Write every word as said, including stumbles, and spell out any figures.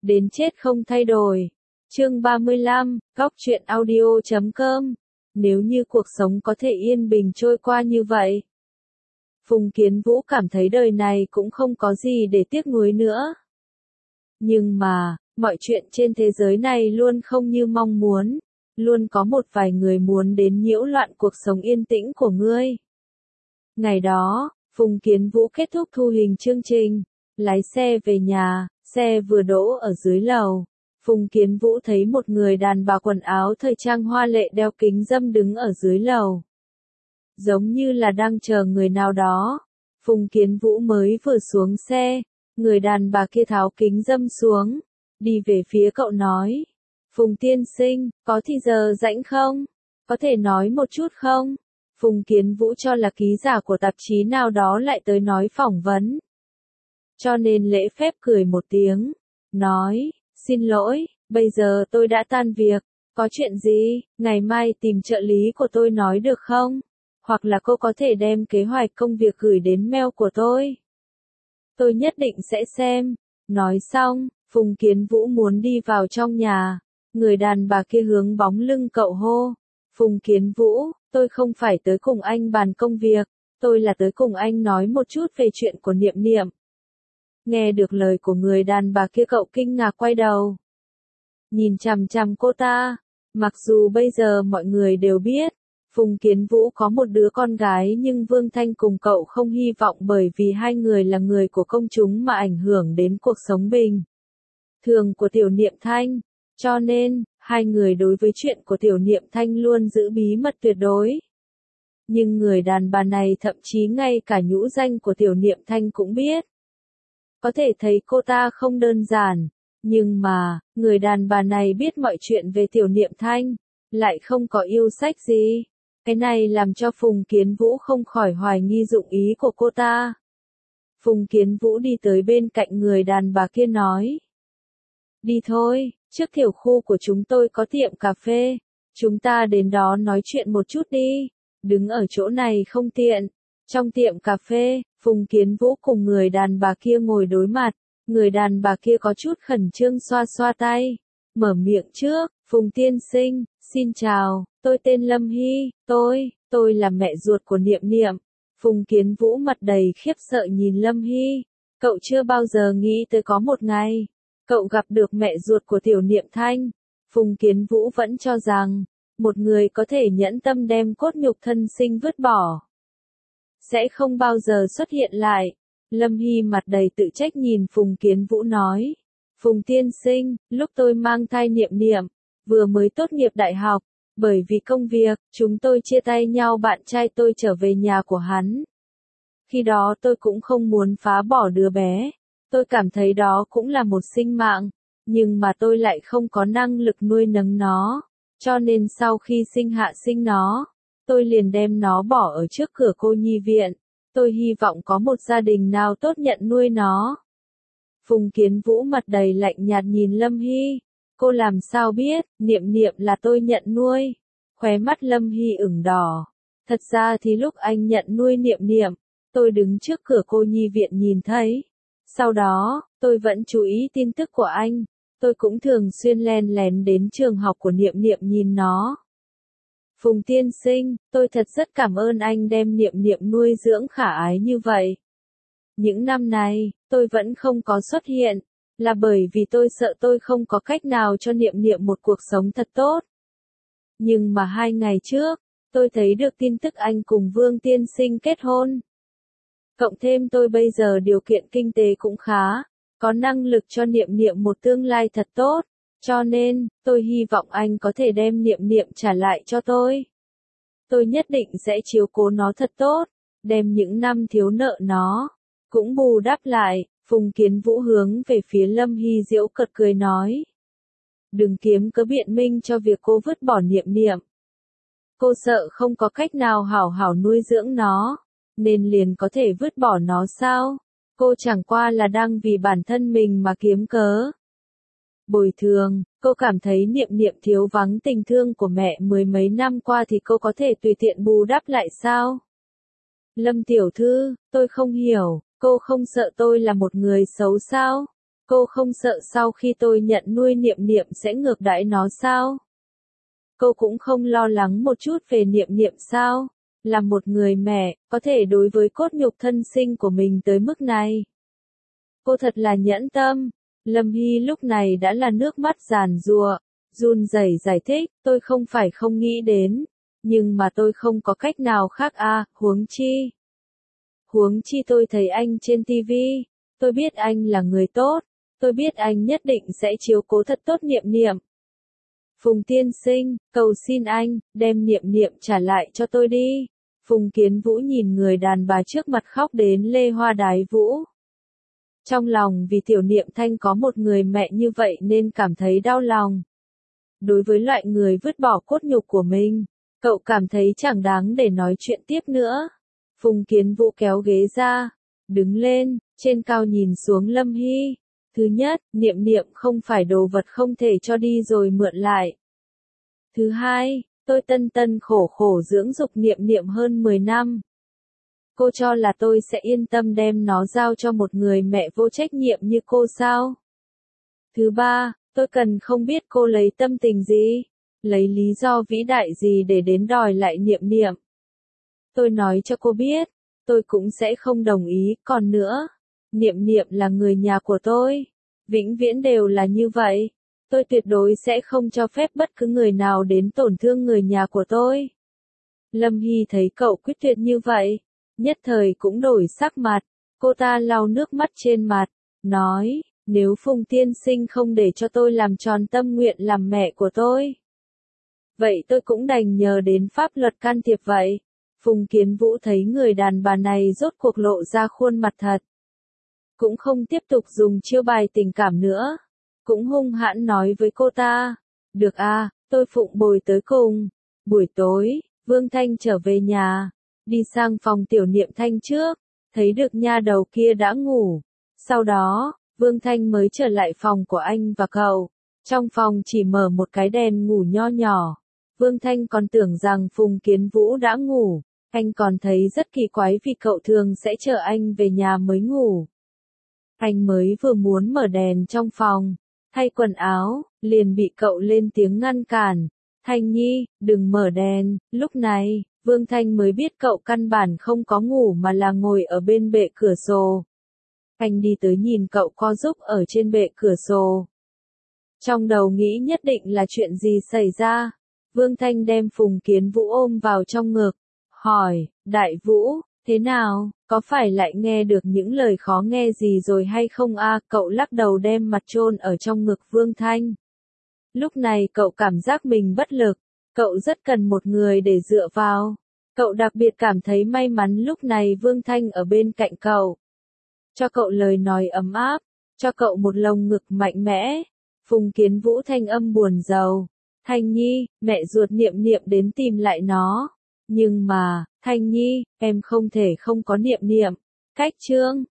đến chết không thay đổi. Chương ba mươi lăm, góc truyện audio chấm com. Nếu như cuộc sống có thể yên bình trôi qua như vậy. Phùng Kiến Vũ cảm thấy đời này cũng không có gì để tiếc nuối nữa. Nhưng mà, mọi chuyện trên thế giới này luôn không như mong muốn. Luôn có một vài người muốn đến nhiễu loạn cuộc sống yên tĩnh của ngươi. Ngày đó, Phùng Kiến Vũ kết thúc thu hình chương trình, lái xe về nhà, xe vừa đỗ ở dưới lầu. Phùng Kiến Vũ thấy một người đàn bà quần áo thời trang hoa lệ đeo kính râm đứng ở dưới lầu. Giống như là đang chờ người nào đó. Phùng Kiến Vũ mới vừa xuống xe, người đàn bà kia tháo kính râm xuống, đi về phía cậu nói. Phùng tiên sinh, có thì giờ rảnh không? Có thể nói một chút không? Phùng Kiến Vũ cho là ký giả của tạp chí nào đó lại tới nói phỏng vấn. Cho nên lễ phép cười một tiếng, nói, xin lỗi, bây giờ tôi đã tan việc, có chuyện gì, ngày mai tìm trợ lý của tôi nói được không? Hoặc là cô có thể đem kế hoạch công việc gửi đến mail của tôi. Tôi nhất định sẽ xem. Nói xong, Phùng Kiến Vũ muốn đi vào trong nhà. Người đàn bà kia hướng bóng lưng cậu hô. Phùng Kiến Vũ, tôi không phải tới cùng anh bàn công việc, tôi là tới cùng anh nói một chút về chuyện của Niệm Niệm. Nghe được lời của người đàn bà kia cậu kinh ngạc quay đầu. Nhìn chằm chằm cô ta, mặc dù bây giờ mọi người đều biết, Phùng Kiến Vũ có một đứa con gái nhưng Vương Thanh cùng cậu không hy vọng bởi vì hai người là người của công chúng mà ảnh hưởng đến cuộc sống bình thường của Tiểu Niệm Thanh. Cho nên, hai người đối với chuyện của Tiểu Niệm Thanh luôn giữ bí mật tuyệt đối. Nhưng người đàn bà này thậm chí ngay cả nhũ danh của Tiểu Niệm Thanh cũng biết. Có thể thấy cô ta không đơn giản, nhưng mà, người đàn bà này biết mọi chuyện về Tiểu Niệm Thanh, lại không có yêu sách gì. Cái này làm cho Phùng Kiến Vũ không khỏi hoài nghi dụng ý của cô ta. Phùng Kiến Vũ đi tới bên cạnh người đàn bà kia nói. Đi thôi, trước tiểu khu của chúng tôi có tiệm cà phê, chúng ta đến đó nói chuyện một chút đi, đứng ở chỗ này không tiện. Trong tiệm cà phê, Phùng Kiến Vũ cùng người đàn bà kia ngồi đối mặt, người đàn bà kia có chút khẩn trương xoa xoa tay, mở miệng trước, Phùng tiên sinh, xin chào, tôi tên Lâm Hy, tôi, tôi là mẹ ruột của Niệm Niệm. Phùng Kiến Vũ mặt đầy khiếp sợ nhìn Lâm Hy, cậu chưa bao giờ nghĩ tới có một ngày, cậu gặp được mẹ ruột của Tiểu Niệm Thanh. Phùng Kiến Vũ vẫn cho rằng, một người có thể nhẫn tâm đem cốt nhục thân sinh vứt bỏ, sẽ không bao giờ xuất hiện lại. Lâm Hy mặt đầy tự trách nhìn Phùng Kiến Vũ nói. Phùng tiên sinh, lúc tôi mang thai Niệm Niệm, vừa mới tốt nghiệp đại học, bởi vì công việc, chúng tôi chia tay nhau bạn trai tôi trở về nhà của hắn. Khi đó tôi cũng không muốn phá bỏ đứa bé, tôi cảm thấy đó cũng là một sinh mạng, nhưng mà tôi lại không có năng lực nuôi nấng nó, cho nên sau khi sinh hạ sinh nó, tôi liền đem nó bỏ ở trước cửa cô nhi viện, tôi hy vọng có một gia đình nào tốt nhận nuôi nó. Phùng Kiến Vũ mặt đầy lạnh nhạt nhìn Lâm Hy, cô làm sao biết, Niệm Niệm là tôi nhận nuôi. Khóe mắt Lâm Hy ửng đỏ. Thật ra thì lúc anh nhận nuôi Niệm Niệm, tôi đứng trước cửa cô nhi viện nhìn thấy. Sau đó, tôi vẫn chú ý tin tức của anh. Tôi cũng thường xuyên len lén đến trường học của Niệm Niệm nhìn nó. Phùng tiên sinh, tôi thật rất cảm ơn anh đem Niệm Niệm nuôi dưỡng khả ái như vậy. Những năm này, tôi vẫn không có xuất hiện, là bởi vì tôi sợ tôi không có cách nào cho Niệm Niệm một cuộc sống thật tốt. Nhưng mà hai ngày trước, tôi thấy được tin tức anh cùng Vương tiên sinh kết hôn. Cộng thêm tôi bây giờ điều kiện kinh tế cũng khá, có năng lực cho Niệm Niệm một tương lai thật tốt, cho nên, tôi hy vọng anh có thể đem Niệm Niệm trả lại cho tôi. Tôi nhất định sẽ chiếu cố nó thật tốt, đem những năm thiếu nợ nó cũng bù đắp lại. Phùng Kiến Vũ hướng về phía Lâm Hy giễu cợt cười nói. Đừng kiếm cớ biện minh cho việc cô vứt bỏ Niệm Niệm. Cô sợ không có cách nào hảo hảo nuôi dưỡng nó, nên liền có thể vứt bỏ nó sao? Cô chẳng qua là đang vì bản thân mình mà kiếm cớ bồi thường. Cô cảm thấy Niệm Niệm thiếu vắng tình thương của mẹ mười mấy năm qua thì cô có thể tùy tiện bù đắp lại sao? Lâm tiểu thư, tôi không hiểu, cô không sợ tôi là một người xấu sao? Cô không sợ sau khi tôi nhận nuôi Niệm Niệm sẽ ngược đãi nó sao? Cô cũng không lo lắng một chút về Niệm Niệm sao? Là một người mẹ, có thể đối với cốt nhục thân sinh của mình tới mức này. Cô thật là nhẫn tâm. Lâm Hy lúc này đã là nước mắt giàn giụa, run rẩy giải thích, tôi không phải không nghĩ đến, nhưng mà tôi không có cách nào khác à, huống chi. Huống chi tôi thấy anh trên ti vi, tôi biết anh là người tốt, tôi biết anh nhất định sẽ chiếu cố thật tốt Niệm Niệm. Phùng tiên sinh, cầu xin anh, đem Niệm Niệm trả lại cho tôi đi. Phùng Kiến Vũ nhìn người đàn bà trước mặt khóc đến lê hoa đái vũ. Trong lòng vì tiểu Niệm Thanh có một người mẹ như vậy nên cảm thấy đau lòng. Đối với loại người vứt bỏ cốt nhục của mình, cậu cảm thấy chẳng đáng để nói chuyện tiếp nữa. Phùng Kiến Vũ kéo ghế ra, đứng lên, trên cao nhìn xuống Lâm Hy. Thứ nhất, Niệm Niệm không phải đồ vật không thể cho đi rồi mượn lại. Thứ hai, tôi tân tân khổ khổ dưỡng dục Niệm Niệm hơn mười năm. Cô cho là tôi sẽ yên tâm đem nó giao cho một người mẹ vô trách nhiệm như cô sao? Thứ ba, tôi cần không biết cô lấy tâm tình gì, lấy lý do vĩ đại gì để đến đòi lại Niệm Niệm. Tôi nói cho cô biết, tôi cũng sẽ không đồng ý, còn nữa, Niệm Niệm là người nhà của tôi, vĩnh viễn đều là như vậy, tôi tuyệt đối sẽ không cho phép bất cứ người nào đến tổn thương người nhà của tôi. Lâm Hy thấy cậu quyết tuyệt như vậy, nhất thời cũng đổi sắc mặt, cô ta lau nước mắt trên mặt, nói, nếu Phùng tiên sinh không để cho tôi làm tròn tâm nguyện làm mẹ của tôi, vậy tôi cũng đành nhờ đến pháp luật can thiệp vậy. Phùng Kiến Vũ thấy người đàn bà này rốt cuộc lộ ra khuôn mặt thật. Cũng không tiếp tục dùng chiêu bài tình cảm nữa. Cũng hung hãn nói với cô ta. Được à, tôi phụng bồi tới cùng. Buổi tối, Vương Thanh trở về nhà. Đi sang phòng tiểu Niệm Thanh trước. Thấy được nha đầu kia đã ngủ. Sau đó, Vương Thanh mới trở lại phòng của anh và cậu. Trong phòng chỉ mở một cái đèn ngủ nho nhỏ. Vương Thanh còn tưởng rằng Phùng Kiến Vũ đã ngủ. Anh còn thấy rất kỳ quái vì cậu thường sẽ chờ anh về nhà mới ngủ. Anh mới vừa muốn mở đèn trong phòng, thay quần áo, liền bị cậu lên tiếng ngăn cản. Thanh Nhi, đừng mở đèn. Lúc này, Vương Thanh mới biết cậu căn bản không có ngủ mà là ngồi ở bên bệ cửa sổ. Anh đi tới nhìn cậu co giúp ở trên bệ cửa sổ. Trong đầu nghĩ nhất định là chuyện gì xảy ra. Vương Thanh đem Phùng Kiến Vũ ôm vào trong ngực. Hỏi, Đại Vũ, thế nào, có phải lại nghe được những lời khó nghe gì rồi hay không a? Cậu lắc đầu đem mặt chôn ở trong ngực Vương Thanh. Lúc này cậu cảm giác mình bất lực, cậu rất cần một người để dựa vào. Cậu đặc biệt cảm thấy may mắn lúc này Vương Thanh ở bên cạnh cậu. Cho cậu lời nói ấm áp, cho cậu một lồng ngực mạnh mẽ. Phùng Kiến Vũ thanh âm buồn rầu. Thanh Nhi, mẹ ruột Niệm Niệm đến tìm lại nó. Nhưng mà, Thanh Nhi, em không thể không có Niệm Niệm. Cách chương